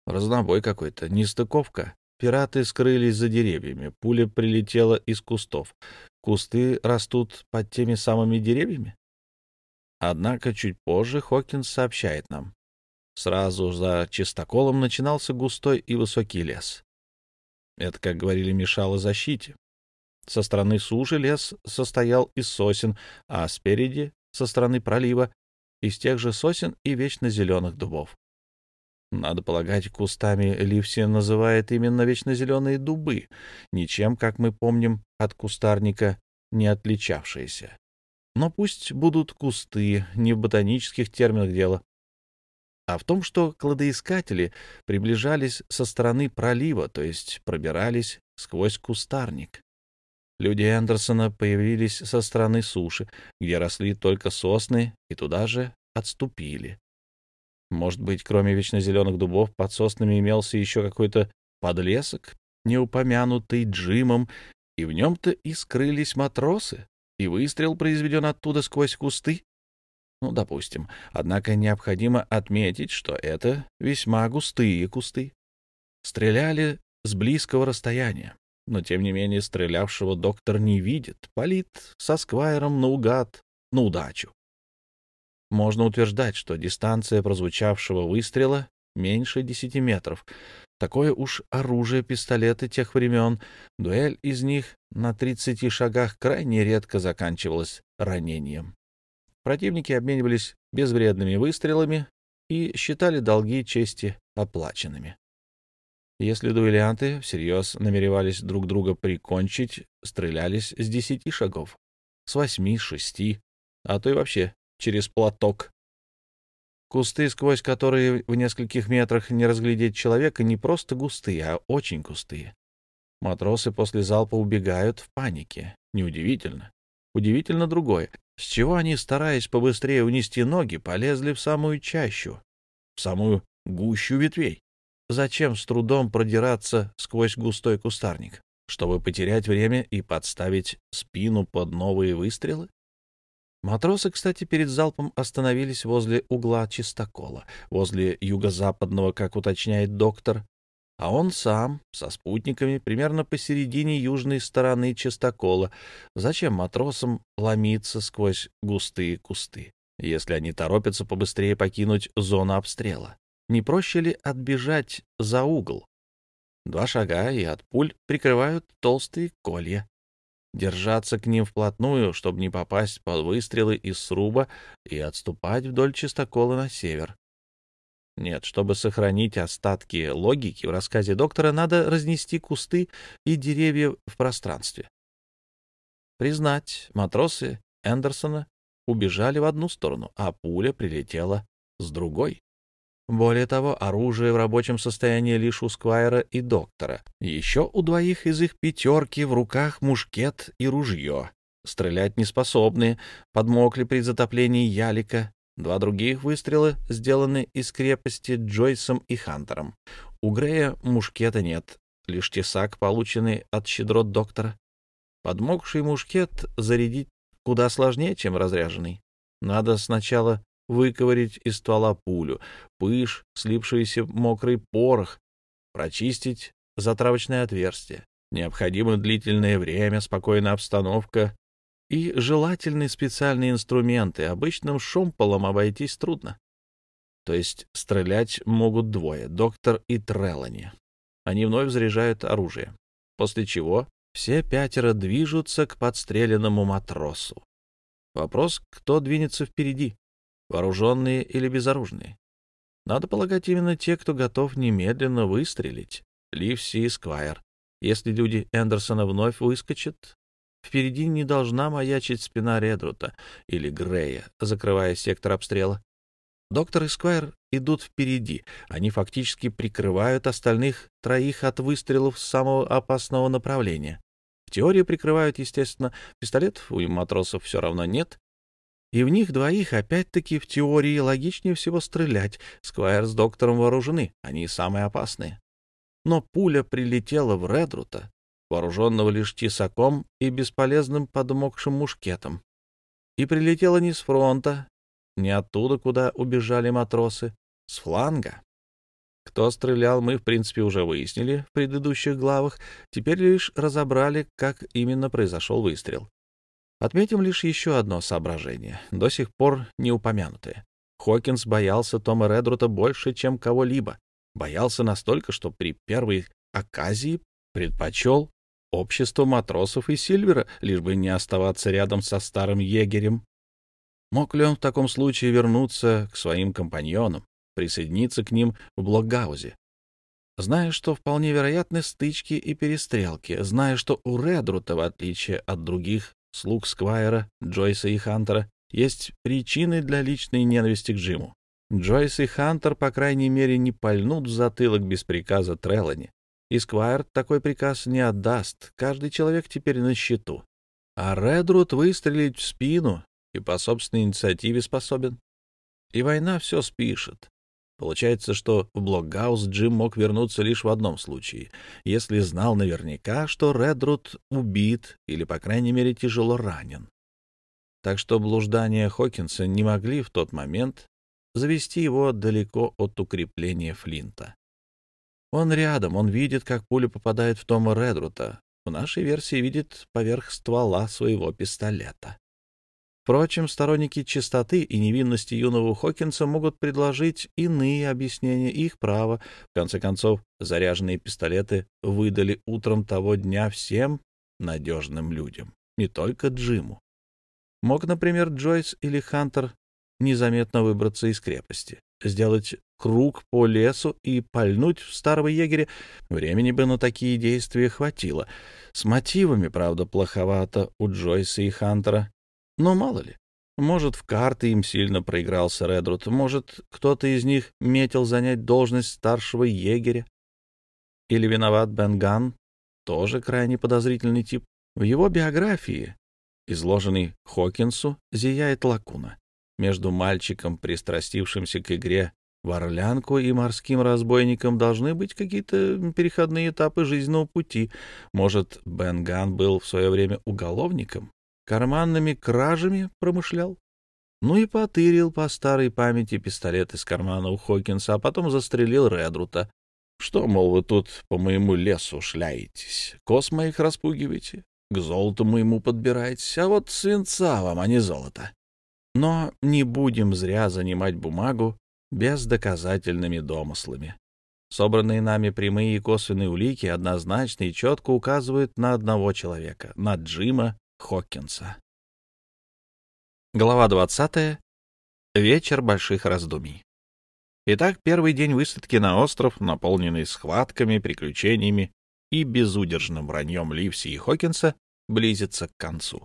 Разнобой какой-то, нестыковка. Пираты скрылись за деревьями, пуля прилетела из кустов. Кусты растут под теми самыми деревьями? Однако чуть позже Хокинс сообщает нам. Сразу за чистоколом начинался густой и высокий лес. Это, как говорили, мешало защите. Со стороны суши лес состоял из сосен, а спереди, со стороны пролива, из тех же сосен и вечно зеленых дубов. Надо полагать, кустами Ливси называет именно вечно зеленые дубы, ничем, как мы помним, от кустарника не отличавшиеся. Но пусть будут кусты, не в ботанических терминах дело, а в том, что кладоискатели приближались со стороны пролива, то есть пробирались сквозь кустарник. Люди Эндерсона появились со стороны суши, где росли только сосны, и туда же отступили. Может быть, кроме вечно зеленых дубов, под соснами имелся еще какой-то подлесок, не упомянутый Джимом, и в нем-то и скрылись матросы, и выстрел произведен оттуда сквозь кусты? Ну, допустим. Однако необходимо отметить, что это весьма густые кусты. Стреляли с близкого расстояния, но, тем не менее, стрелявшего доктор не видит, палит со Сквайром наугад, на удачу. Можно утверждать, что дистанция прозвучавшего выстрела меньше 10 метров. Такое уж оружие пистолеты тех времен. Дуэль из них на 30 шагах крайне редко заканчивалась ранением. Противники обменивались безвредными выстрелами и считали долги чести оплаченными. Если дуэлянты всерьез намеревались друг друга прикончить, стрелялись с 10 шагов, с 8, 6, а то и вообще через платок. Кусты, сквозь которые в нескольких метрах не разглядеть человека, не просто густые, а очень густые. Матросы после залпа убегают в панике. Неудивительно. Удивительно другое. С чего они, стараясь побыстрее унести ноги, полезли в самую чащу, в самую гущу ветвей? Зачем с трудом продираться сквозь густой кустарник? Чтобы потерять время и подставить спину под новые выстрелы? Матросы, кстати, перед залпом остановились возле угла чистокола, возле юго-западного, как уточняет доктор, а он сам со спутниками примерно посередине южной стороны чистокола. Зачем матросам ломиться сквозь густые кусты, если они торопятся побыстрее покинуть зону обстрела? Не проще ли отбежать за угол? 2 шага, и от пуль прикрывают толстые колья. Держаться к ним вплотную, чтобы не попасть под выстрелы из сруба, и отступать вдоль чистокола на север. Нет, чтобы сохранить остатки логики в рассказе доктора, надо разнести кусты и деревья в пространстве. Признать, матросы Эндерсона убежали в одну сторону, а пуля прилетела с другой. Более того, оружие в рабочем состоянии лишь у Сквайра и доктора. Еще у 2 из их 5 в руках мушкет и ружье. Стрелять неспособные, подмокли при затоплении ялика. 2 других выстрела сделаны из крепости Джойсом и Хантером. У Грея мушкета нет, лишь тесак, полученный от щедрот доктора. Подмокший мушкет зарядить куда сложнее, чем разряженный. Надо сначала выковырять из ствола пулю, пыш, слипшийся мокрый порох, прочистить затравочное отверстие. Необходимо длительное время, спокойная обстановка и желательны специальные инструменты. Обычным шомполом обойтись трудно. То есть стрелять могут 2, доктор и Трелани. Они вновь заряжают оружие, после чего все 5 движутся к подстреленному матросу. Вопрос, кто двинется впереди, вооруженные или безоружные? Надо полагать, именно те, кто готов немедленно выстрелить. Ливси и Сквайр. Если люди Эндерсона вновь выскочат, впереди не должна маячить спина Редрута или Грея, закрывая сектор обстрела. Доктор и Сквайр идут впереди. Они фактически прикрывают остальных 3 от выстрелов с самого опасного направления. В теории прикрывают, естественно, пистолетов у матросов все равно нет, и в них 2 опять-таки в теории логичнее всего стрелять. Сквайр с доктором вооружены, они самые опасные. Но пуля прилетела в Редрута, вооруженного лишь тесаком и бесполезным подмокшим мушкетом. И прилетела не с фронта, не оттуда, куда убежали матросы, с фланга. Кто стрелял, мы, в принципе, уже выяснили в предыдущих главах. Теперь лишь разобрали, как именно произошел выстрел. Отметим лишь еще одно соображение, до сих пор не упомянутое. Хокинс боялся Тома Редрута больше, чем кого-либо. Боялся настолько, что при первой оказии предпочел общество матросов и Сильвера, лишь бы не оставаться рядом со старым егерем. Мог ли он в таком случае вернуться к своим компаньонам, присоединиться к ним в Блокгаузе? Зная, что вполне вероятны стычки и перестрелки, зная, что у Редрута, в отличие от других слуг Сквайра, Джойса и Хантера, есть причины для личной ненависти к Джиму. Джойс и Хантер, по крайней мере, не пальнут в затылок без приказа Трелани. И Сквайр такой приказ не отдаст, каждый человек теперь на счету. А Редрут выстрелить в спину и по собственной инициативе способен. И война все спишет. Получается, что в Блокгаус Джим мог вернуться лишь в одном случае, если знал наверняка, что Редрут убит или, по крайней мере, тяжело ранен. Так что блуждания Хокинса не могли в тот момент завести его далеко от укрепления Флинта. Он рядом, он видит, как пуля попадает в Тома Редрута. В нашей версии видит поверх ствола своего пистолета. Впрочем, сторонники чистоты и невинности юного Хокинса могут предложить иные объяснения, их право. В конце концов, заряженные пистолеты выдали утром того дня всем надежным людям, не только Джиму. Мог, например, Джойс или Хантер незаметно выбраться из крепости, сделать круг по лесу и пальнуть в старого егеря. Времени бы на такие действия хватило. С мотивами, правда, плоховато у Джойса и Хантера. Но мало ли, может, в карты им сильно проигрался Редрут, может, кто-то из них метил занять должность старшего егеря. Или виноват Бен Ганн, тоже крайне подозрительный тип. В его биографии, изложенной Хокинсу, зияет лакуна. Между мальчиком, пристрастившимся к игре в орлянку, и морским разбойником должны быть какие-то переходные этапы жизненного пути. Может, Бен Ганн был в свое время уголовником? Карманными кражами промышлял? Ну и потырил по старой памяти пистолет из кармана у Хокинса, а потом застрелил Редрута. Что, мол, вы тут по моему лесу шляетесь, коз моих распугиваете, к золоту моему подбираетесь, а вот свинца вам, а не золото. Но не будем зря занимать бумагу бездоказательными домыслами. Собранные нами прямые и косвенные улики однозначно и четко указывают на одного человека, на Джима Хокинса. Глава 20. Вечер больших раздумий. Итак, первый день высадки на остров, наполненный схватками, приключениями и безудержным враньем Ливси и Хокинса, близится к концу.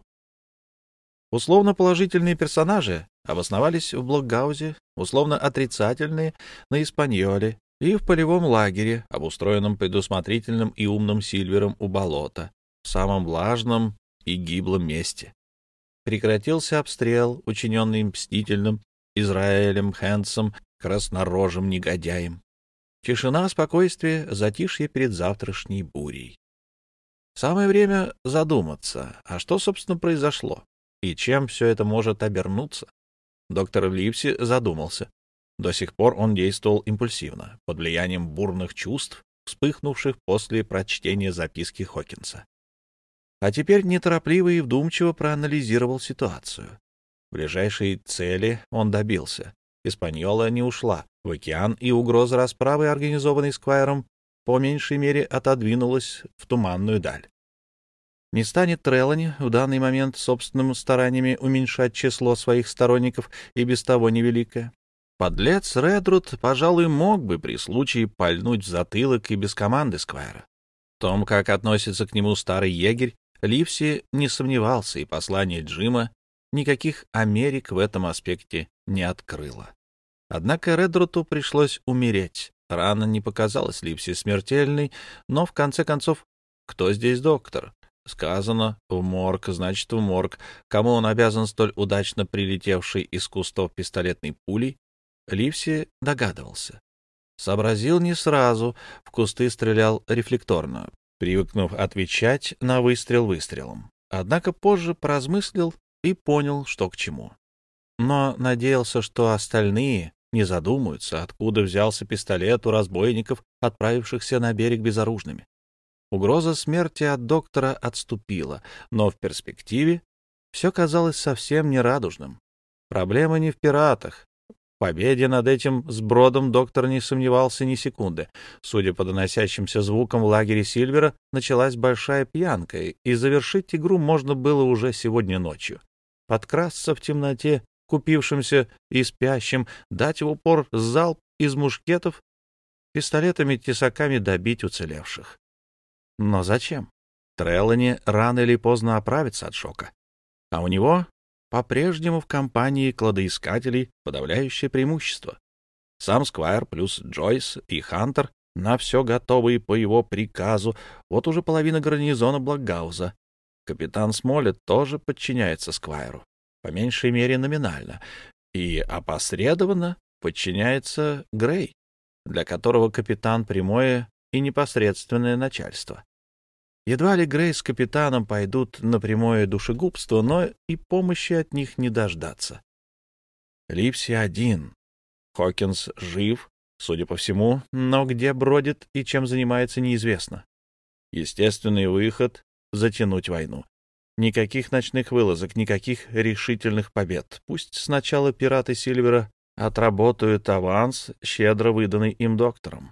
Условно положительные персонажи обосновались в Блокгаузе, условно отрицательные — на Испаньоле и в полевом лагере, обустроенном предусмотрительным и умным Сильвером у болота, в самом влажном и гиблом месте. Прекратился обстрел, учиненный мстительным Израилем Хэнсом, краснорожим негодяем. Тишина, спокойствие, затишье перед завтрашней бурей. Самое время задуматься, а что, собственно, произошло, и чем все это может обернуться. Доктор Ливси задумался. До сих пор он действовал импульсивно, под влиянием бурных чувств, вспыхнувших после прочтения записки Хокинса. А теперь неторопливо и вдумчиво проанализировал ситуацию. Ближайшей цели он добился. Испаньола не ушла в океан, и угроза расправы, организованной Сквайром, по меньшей мере отодвинулась в туманную даль. Не станет Трелани в данный момент собственными стараниями уменьшать число своих сторонников, и без того невеликое. Подлец Редрут, пожалуй, мог бы при случае пальнуть в затылок и без команды Сквайра. В том, как относится к нему старый егерь, Ливси не сомневался, и послание Джима никаких Америк в этом аспекте не открыло. Однако Редруту пришлось умереть. Рана не показалась Ливси смертельной, но, в конце концов, кто здесь доктор? Сказано «в морг», значит, в морг. Кому он обязан столь удачно прилетевшей из кустов пистолетной пулей, Ливси догадывался. Сообразил не сразу, в кусты стрелял рефлекторно, привыкнув отвечать на выстрел выстрелом. Однако позже поразмыслил и понял, что к чему. Но надеялся, что остальные не задумаются, откуда взялся пистолет у разбойников, отправившихся на берег безоружными. Угроза смерти от доктора отступила, но в перспективе все казалось совсем нерадужным. Проблема не в пиратах. В победе над этим сбродом доктор не сомневался ни секунды. Судя по доносящимся звукам, в лагере Сильвера началась большая пьянка, и завершить игру можно было уже сегодня ночью. Подкрасться в темноте купившимся и спящим, дать в упор залп из мушкетов, пистолетами-тесаками добить уцелевших. Но зачем? Треллани рано или поздно оправится от шока. А у него по-прежнему в компании кладоискателей подавляющее преимущество. Сам Сквайр плюс Джойс и Хантер на все готовые по его приказу. Вот уже половина гарнизона Блокгауза. Капитан Смоллет тоже подчиняется Сквайру, по меньшей мере номинально, и опосредованно подчиняется Грей, для которого капитан — прямое и непосредственное начальство. Едва ли Грей с капитаном пойдут на прямое душегубство, но и помощи от них не дождаться. Ливси один. Хокинс жив, судя по всему, но где бродит и чем занимается, неизвестно. Естественный выход — затянуть войну. Никаких ночных вылазок, никаких решительных побед. Пусть сначала пираты Сильвера отработают аванс, щедро выданный им доктором.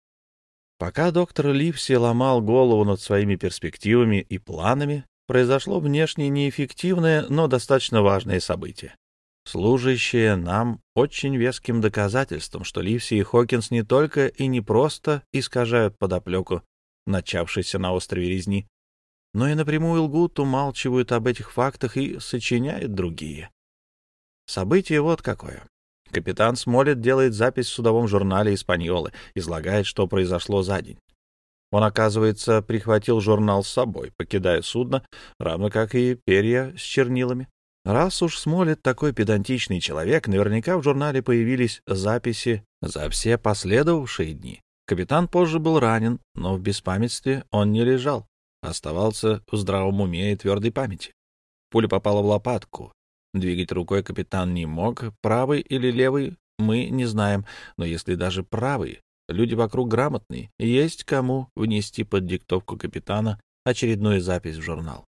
Пока доктор Ливси ломал голову над своими перспективами и планами, произошло внешне неэффективное, но достаточно важное событие, служащее нам очень веским доказательством, что Ливси и Хокинс не только и не просто искажают подоплеку начавшейся на острове резни, но и напрямую лгут, умалчивают об этих фактах и сочиняют другие. Событие вот какое. Капитан Смоллет делает запись в судовом журнале «Испаньолы», излагает, что произошло за день. Он, оказывается, прихватил журнал с собой, покидая судно, равно как и перья с чернилами. Раз уж Смоллет такой педантичный человек, наверняка в журнале появились записи за все последовавшие дни. Капитан позже был ранен, но в беспамятстве он не лежал, оставался в здравом уме и твердой памяти. Пуля попала в лопатку. Двигать рукой капитан не мог, правый или левый мы не знаем, но если даже правый, люди вокруг грамотные, есть кому внести под диктовку капитана очередную запись в журнал.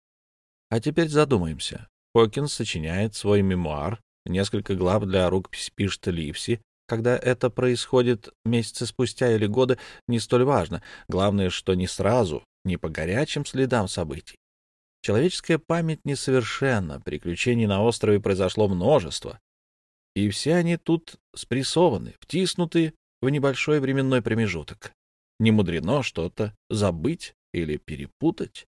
А теперь задумаемся. Хокинс сочиняет свой мемуар, несколько глав для рукописи пишет Ливси. Когда это происходит месяцы спустя или годы, не столь важно. Главное, что не сразу, не по горячим следам событий. Человеческая память несовершенна, приключений на острове произошло множество, и все они тут спрессованы, втиснуты в небольшой временной промежуток. Не мудрено что-то забыть или перепутать.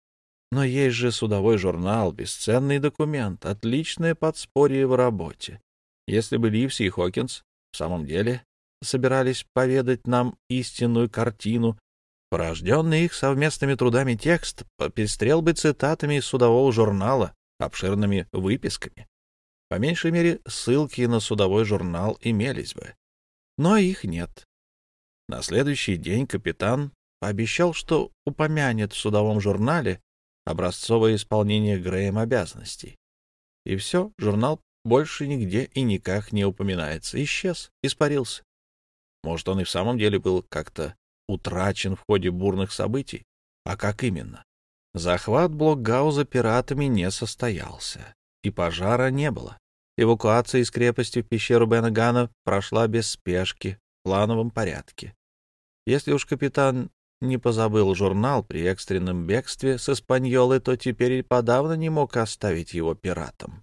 Но есть же судовой журнал, бесценный документ, отличное подспорье в работе. Если бы Ливси и Хокинс в самом деле собирались поведать нам истинную картину, порожденный их совместными трудами текст попестрел бы цитатами из судового журнала, обширными выписками. По меньшей мере, ссылки на судовой журнал имелись бы. Но их нет. На следующий день капитан пообещал, что упомянет в судовом журнале образцовое исполнение Греем обязанностей. И все, журнал больше нигде и никак не упоминается. Исчез, испарился. Может, он и в самом деле был как-то утрачен в ходе бурных событий. А как именно? Захват Блокгауза пиратами не состоялся, и пожара не было. Эвакуация из крепости в пещеру Бен-Гана прошла без спешки, в плановом порядке. Если уж капитан не позабыл журнал при экстренном бегстве с Испаньолы, то теперь и подавно не мог оставить его пиратам.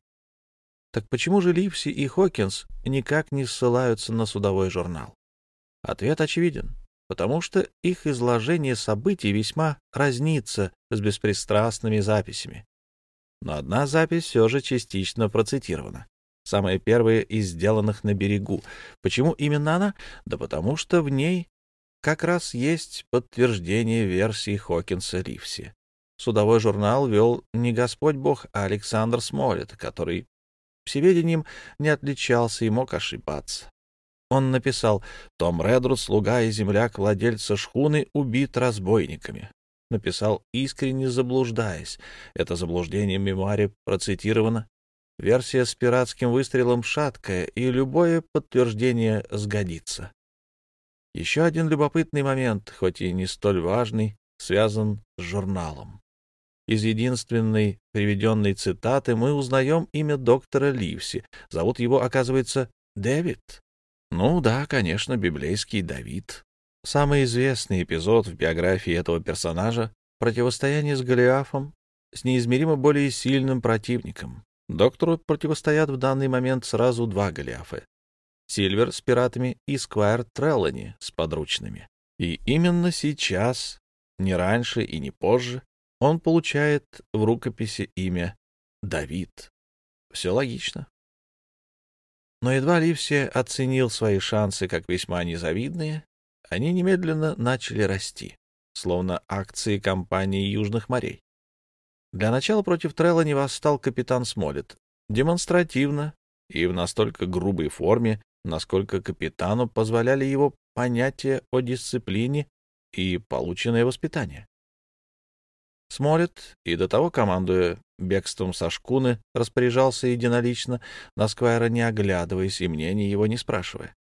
Так почему же Ливси и Хокинс никак не ссылаются на судовой журнал? Ответ очевиден. Потому что их изложение событий весьма разнится с беспристрастными записями. Но одна запись все же частично процитирована. Самая первая из сделанных на берегу. Почему именно она? Да потому что в ней как раз есть подтверждение версии Хокинса-Ливси. Судовой журнал вел не Господь Бог, а Александр Смоллет, который всеведением не отличался и мог ошибаться. Он написал: «Том Редруд, слуга и земляк владельца шхуны, убит разбойниками». Написал, искренне заблуждаясь. Это заблуждение в мемуаре процитировано. Версия с пиратским выстрелом шаткая, и любое подтверждение сгодится. Еще один любопытный момент, хоть и не столь важный, связан с журналом. Из единственной приведенной цитаты мы узнаем имя доктора Ливси. Зовут его, оказывается, Дэвид. Ну да, конечно, библейский Давид. Самый известный эпизод в биографии этого персонажа — противостояние с Голиафом, с неизмеримо более сильным противником. Доктору противостоят в данный момент сразу два Голиафа: Сильвер с пиратами и Сквайр Треллани с подручными. И именно сейчас, не раньше и не позже, он получает в рукописи имя Давид. Все логично. Но едва Ливси оценил свои шансы как весьма незавидные, они немедленно начали расти, словно акции компании Южных морей. Для начала против Треллани восстал капитан Смолетт, демонстративно и в настолько грубой форме, насколько капитану позволяли его понятия о дисциплине и полученное воспитание. Смолетт, и до того, командуя бегством со шкуны, распоряжался единолично, на Сквайра не оглядываясь и мнения его не спрашивая.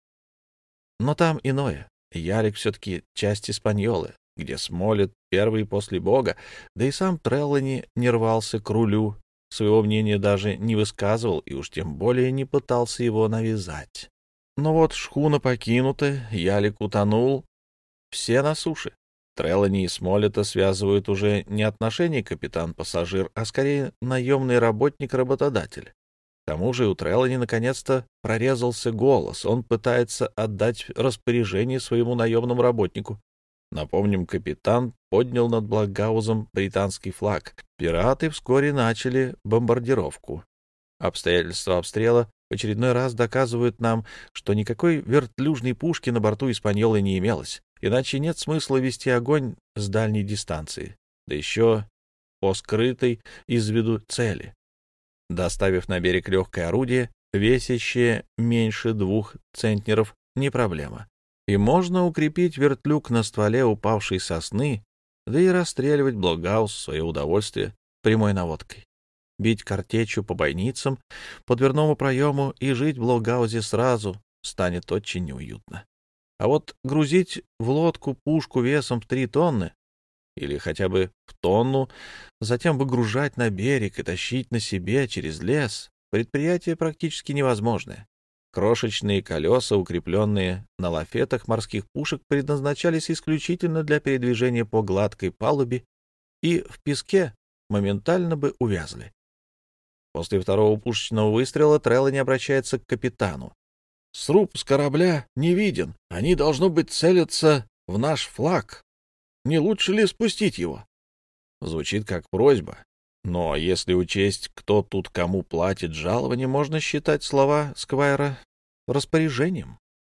Но там иное. Ялик все-таки часть Испаньолы, где Смолетт первый после Бога, да и сам Треллани не рвался к рулю, своего мнения даже не высказывал и уж тем более не пытался его навязать. Но вот шхуна покинута, Ялик утонул, все на суше. Треллани и Смолетта связывают уже не отношения капитан-пассажир, а скорее наемный работник-работодатель. К тому же у Треллани наконец-то прорезался голос. Он пытается отдать распоряжение своему наемному работнику. Напомним, капитан поднял над Блокгаузом британский флаг. Пираты вскоре начали бомбардировку. Обстоятельства обстрела в очередной раз доказывают нам, что никакой вертлюжной пушки на борту «Испаньолы» не имелось. Иначе нет смысла вести огонь с дальней дистанции, да еще по скрытой из виду цели. Доставив на берег легкое орудие, весящее меньше 2 центнеров, не проблема. И можно укрепить вертлюг на стволе упавшей сосны, да и расстреливать Блокгаус в свое удовольствие прямой наводкой. Бить картечью по бойницам, по дверному проему и жить в Блокгаузе сразу станет очень неуютно. А вот грузить в лодку пушку весом в 3 тонны или хотя бы в тонну, затем выгружать на берег и тащить на себе через лес — предприятие практически невозможное. Крошечные колеса, укрепленные на лафетах морских пушек, предназначались исключительно для передвижения по гладкой палубе и в песке моментально бы увязли. После второго пушечного выстрела Треллани обращается к капитану. «Сруб с корабля не виден. Они, должно быть, целятся в наш флаг. Не лучше ли спустить его?» Звучит как просьба. Но если учесть, кто тут кому платит жалование, можно считать слова Сквайра распоряжением.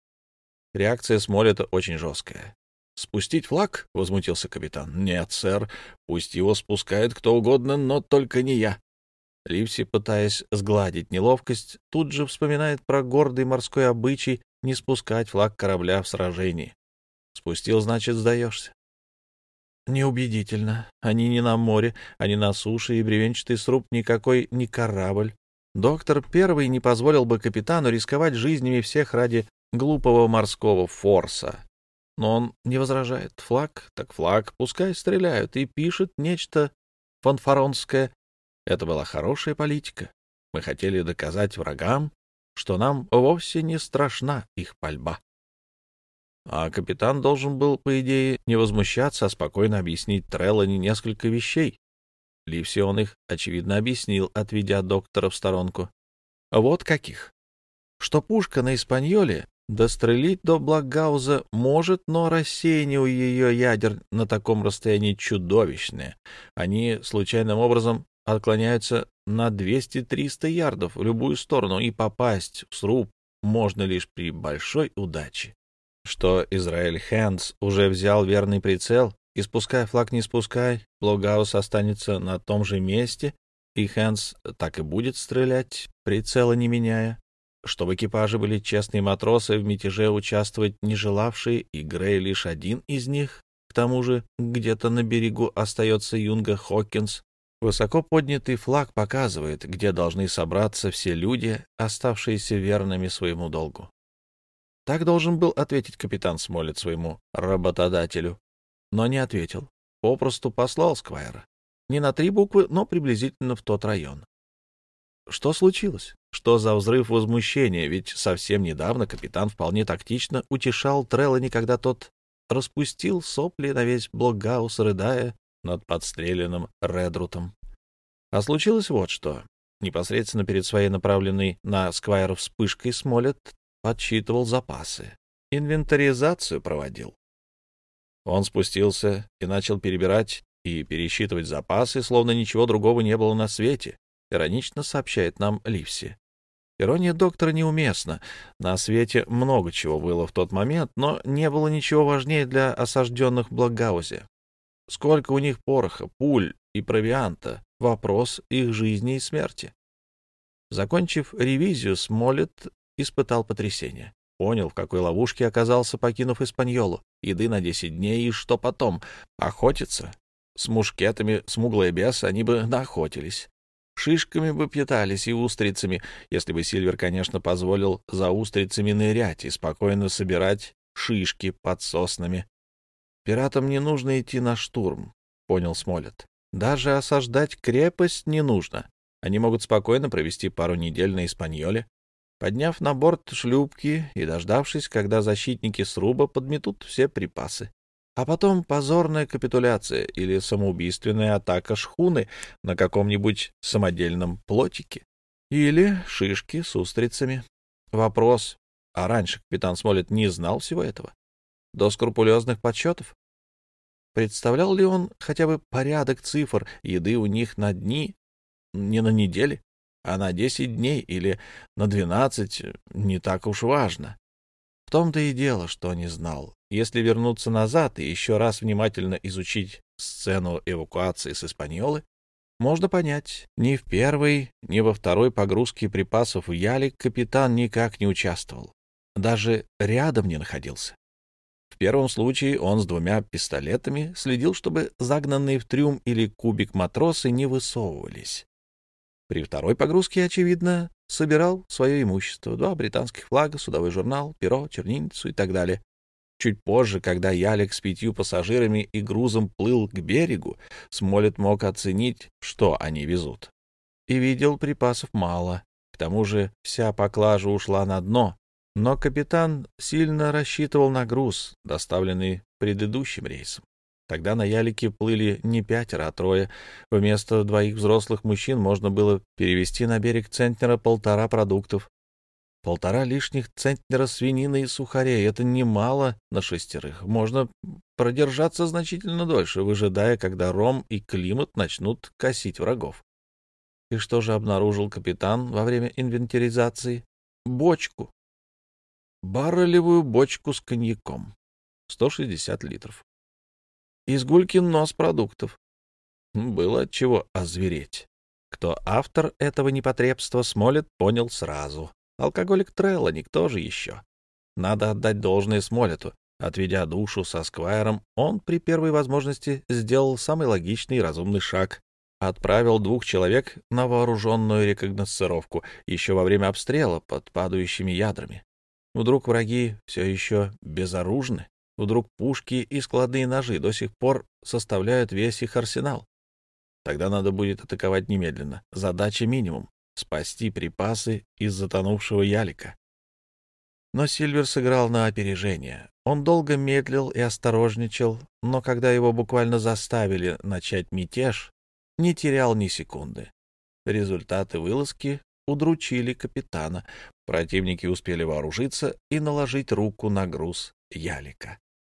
Реакция Смолетта очень жесткая. «Спустить флаг?» — возмутился капитан. «Нет, сэр, пусть его спускает кто угодно, но только не я». Ливси, пытаясь сгладить неловкость, тут же вспоминает про гордый морской обычай не спускать флаг корабля в сражении. Спустил, значит, сдаешься. Неубедительно. Они не на море, они на суше, и бревенчатый сруб никакой не корабль. Доктор Первый не позволил бы капитану рисковать жизнями всех ради глупого морского форса. Но он не возражает. Флаг, так флаг, пускай стреляют, и пишет нечто фанфаронское. Это была хорошая политика. Мы хотели доказать врагам, что нам вовсе не страшна их пальба. А капитан должен был, по идее, не возмущаться, а спокойно объяснить Треллани несколько вещей. Ливси он их, очевидно, объяснил, отведя доктора в сторонку. Вот каких. Что пушка на «Испаньоле» дострелить до Блокгауза может, но рассеяние у ее ядер на таком расстоянии чудовищное. Они случайным образом отклоняются на 200-300 ярдов в любую сторону, и попасть в сруб можно лишь при большой удаче. Что Израиль Хэндс уже взял верный прицел, и спускай флаг не спускай, Блокгаус останется на том же месте, и Хэндс так и будет стрелять, прицела не меняя. Что в экипаже были честные матросы, в мятеже участвовать не желавшие, и Грей лишь один из них. К тому же где-то на берегу остается юнга Хокинс. Высоко поднятый флаг показывает, где должны собраться все люди, оставшиеся верными своему долгу. Так должен был ответить капитан Смолет своему работодателю, но не ответил. Попросту послал Сквайра. Не на 3 буквы, но приблизительно в тот район. Что случилось? Что за взрыв возмущения? Ведь совсем недавно капитан вполне тактично утешал Трелани, когда тот распустил сопли на весь Блокгаус, рыдая над подстреленным Редрутом. А случилось вот что. Непосредственно перед своей направленной на Сквайра вспышкой Смолет подсчитывал запасы, инвентаризацию проводил. Он спустился и начал перебирать и пересчитывать запасы, словно ничего другого не было на свете, иронично сообщает нам Ливси. Ирония доктора неуместна. На свете много чего было в тот момент, но не было ничего важнее для осажденных в Блокгаузе. Сколько у них пороха, пуль и провианта — вопрос их жизни и смерти. Закончив ревизию, Смолет испытал потрясение. Понял, в какой ловушке оказался, покинув Испаньолу. Еды на 10 дней, и что потом? Охотиться? С мушкетами смуглые бесы они бы наохотились. Шишками бы питались и устрицами, если бы Сильвер, конечно, позволил за устрицами нырять и спокойно собирать шишки под соснами. Пиратам не нужно идти на штурм, понял Смолет. Даже осаждать крепость не нужно. Они могут спокойно провести пару недель на Испаньоле, подняв на борт шлюпки и дождавшись, когда защитники сруба подметут все припасы. А потом позорная капитуляция или самоубийственная атака шхуны на каком-нибудь самодельном плотике. Или шишки с устрицами. Вопрос, а раньше капитан Смолет не знал всего этого? До скрупулезных подсчетов? Представлял ли он хотя бы порядок цифр еды у них на дни, не на недели, а на 10 дней или на 12, не так уж важно. В том-то и дело, что не знал. Если вернуться назад и еще раз внимательно изучить сцену эвакуации с Испаньолы, можно понять, ни в первой, ни во второй погрузке припасов в ялик капитан никак не участвовал. Даже рядом не находился. В первом случае он с 2 пистолетами следил, чтобы загнанные в трюм или кубик матросы не высовывались. При второй погрузке, очевидно, собирал свое имущество: 2 британских флага, судовой журнал, перо, чернильницу и так далее. Чуть позже, когда ялик с 5 пассажирами и грузом плыл к берегу, Смолет мог оценить, что они везут. И видел, припасов мало. К тому же вся поклажа ушла на дно. Но капитан сильно рассчитывал на груз, доставленный предыдущим рейсом. Тогда на ялике плыли не 5, а 3. Вместо 2 взрослых мужчин можно было перевезти на берег центнера 1,5 продуктов. 1,5 лишних центнера свинины и сухарей — это немало на 6. Можно продержаться значительно дольше, выжидая, когда Ром и Климат начнут косить врагов. И что же обнаружил капитан во время инвентаризации? Бочку. Баррелевую бочку с коньяком. 160 литров. Изгулькин нос продуктов. Было от чего озвереть. Кто автор этого непотребства, Смолет понял сразу. Алкоголик Трелани, никто же еще. Надо отдать должное Смолету. Отведя душу со Сквайром, он при первой возможности сделал самый логичный и разумный шаг. Отправил 2 человек на вооруженную рекогносцировку еще во время обстрела под падающими ядрами. Вдруг враги все еще безоружны? Вдруг пушки и складные ножи до сих пор составляют весь их арсенал? Тогда надо будет атаковать немедленно. Задача минимум — спасти припасы из затонувшего ялика. Но Сильвер сыграл на опережение. Он долго медлил и осторожничал, но когда его буквально заставили начать мятеж, не терял ни секунды. Результаты вылазки удручили капитана. Противники успели вооружиться и наложить руку на груз ялика.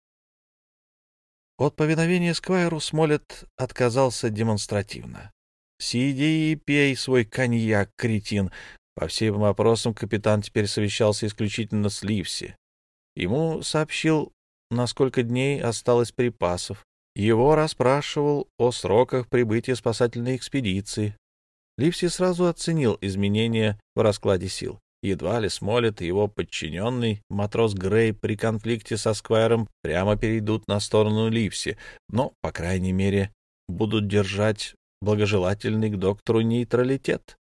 От повиновения Сквайру Смолет отказался демонстративно. «Сиди и пей свой коньяк, кретин». По всем вопросам капитан теперь совещался исключительно с Ливси. Ему сообщил, на сколько дней осталось припасов. Его расспрашивал о сроках прибытия спасательной экспедиции. Ливси сразу оценил изменения в раскладе сил. Едва ли Смолет и его подчиненный, матрос Грей, при конфликте со Сквайром прямо перейдут на сторону Ливси, но, по крайней мере, будут держать благожелательный к доктору нейтралитет.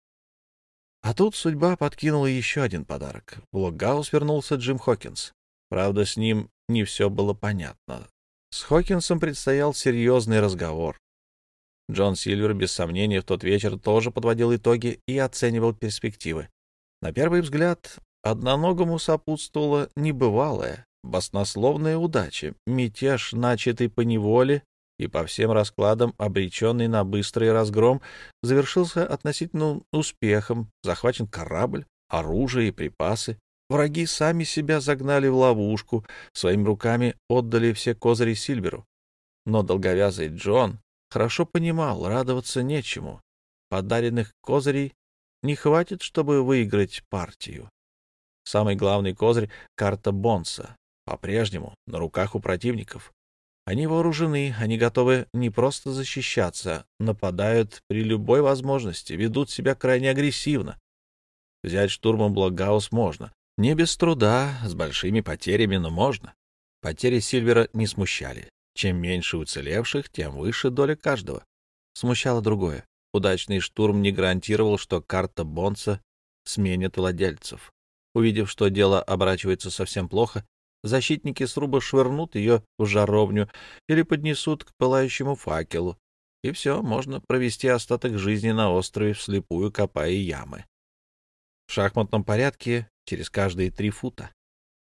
А тут судьба подкинула еще один подарок. В Локгаус вернулся Джим Хокинс. Правда, с ним не все было понятно. С Хокинсом предстоял серьезный разговор. Джон Сильвер, без сомнения, в тот вечер тоже подводил итоги и оценивал перспективы. На первый взгляд, одноногому сопутствовала небывалая, баснословная удача, мятеж, начатый поневоле и по всем раскладам, обреченный на быстрый разгром, завершился относительным успехом, захвачен корабль, оружие и припасы. Враги сами себя загнали в ловушку, своими руками отдали все козыри Сильверу. Но долговязый Джон хорошо понимал, радоваться нечему. Подаренных козырей не хватит, чтобы выиграть партию. Самый главный козырь — карта Бонса. По-прежнему на руках у противников. Они вооружены, они готовы не просто защищаться, нападают при любой возможности, ведут себя крайне агрессивно. Взять штурмом Блокгаус можно. Не без труда, с большими потерями, но можно. Потери Сильвера не смущали. Чем меньше уцелевших, тем выше доля каждого. Смущало другое. Удачный штурм не гарантировал, что карта Бонса сменит владельцев. Увидев, что дело оборачивается совсем плохо, защитники сруба швырнут ее в жаровню или поднесут к пылающему факелу. И все, можно провести остаток жизни на острове, вслепую копая ямы. В шахматном порядке через каждые 3 фута.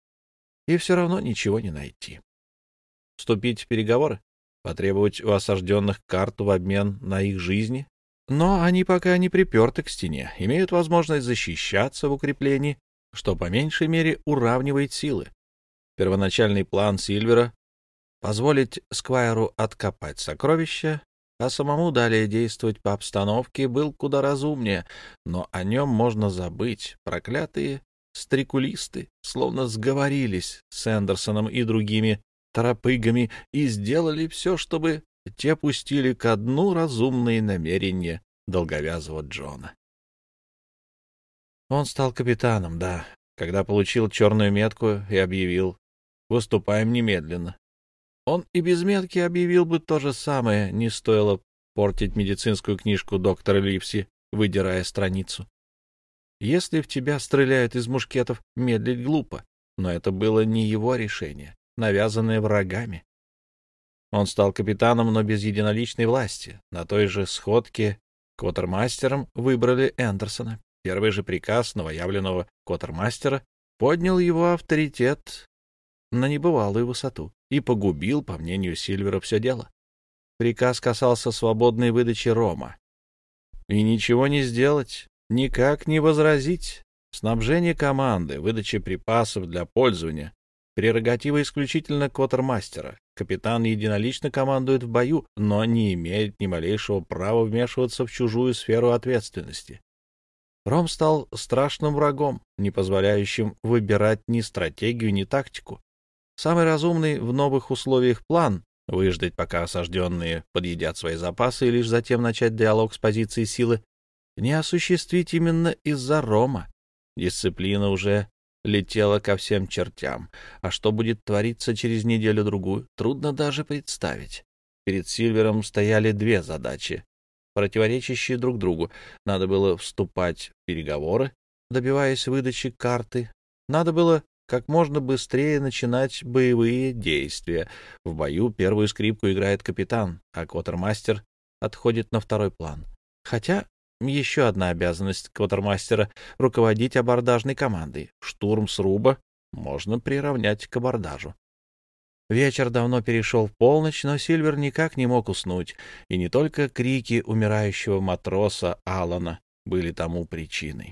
И все равно ничего не найти. Вступить в переговоры? Потребовать у осажденных карту в обмен на их жизни? Но они пока не приперты к стене, имеют возможность защищаться в укреплении, что по меньшей мере уравнивает силы. Первоначальный план Сильвера — позволить Сквайру откопать сокровища, а самому далее действовать по обстановке, был куда разумнее, но о нем можно забыть. Проклятые стрекулисты словно сговорились с Эндерсоном и другими торопыгами и сделали все, чтобы те пустили ко дну разумные намерения долговязого Джона. Он стал капитаном, да, когда получил черную метку и объявил: «Выступаем немедленно». Он и без метки объявил бы то же самое, не стоило портить медицинскую книжку доктора Ливси, выдирая страницу. Если в тебя стреляют из мушкетов, медлить глупо, но это было не его решение, навязанное врагами. Он стал капитаном, но без единоличной власти. На той же сходке квотермастером выбрали Эндерсона. Первый же приказ новоявленного квотермастера поднял его авторитет на небывалую высоту и погубил, по мнению Сильвера, все дело. Приказ касался свободной выдачи рома. И ничего не сделать, никак не возразить. Снабжение команды, выдача припасов для пользования — прерогатива исключительно квотермастера. Капитан единолично командует в бою, но не имеет ни малейшего права вмешиваться в чужую сферу ответственности. Ром стал страшным врагом, не позволяющим выбирать ни стратегию, ни тактику. Самый разумный в новых условиях план — выждать, пока осажденные подъедят свои запасы, и лишь затем начать диалог с позиции силы — не осуществить именно из-за Рома. Дисциплина уже летела ко всем чертям, а что будет твориться через неделю-другую, трудно даже представить. Перед Сильвером стояли 2 задачи, противоречащие друг другу. Надо было вступать в переговоры, добиваясь выдачи карты. Надо было как можно быстрее начинать боевые действия. В бою первую скрипку играет капитан, а квотермастер отходит на второй план. Хотя еще одна обязанность квотермастера — руководить абордажной командой. Штурм сруба можно приравнять к абордажу. Вечер давно перешел в полночь, но Сильвер никак не мог уснуть, и не только крики умирающего матроса Алана были тому причиной.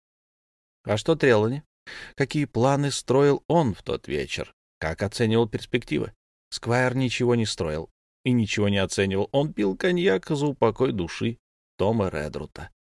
А что Трелани? Какие планы строил он в тот вечер? Как оценивал перспективы? Сквайр ничего не строил и ничего не оценивал. Он пил коньяк за упокой души Тома Редрута.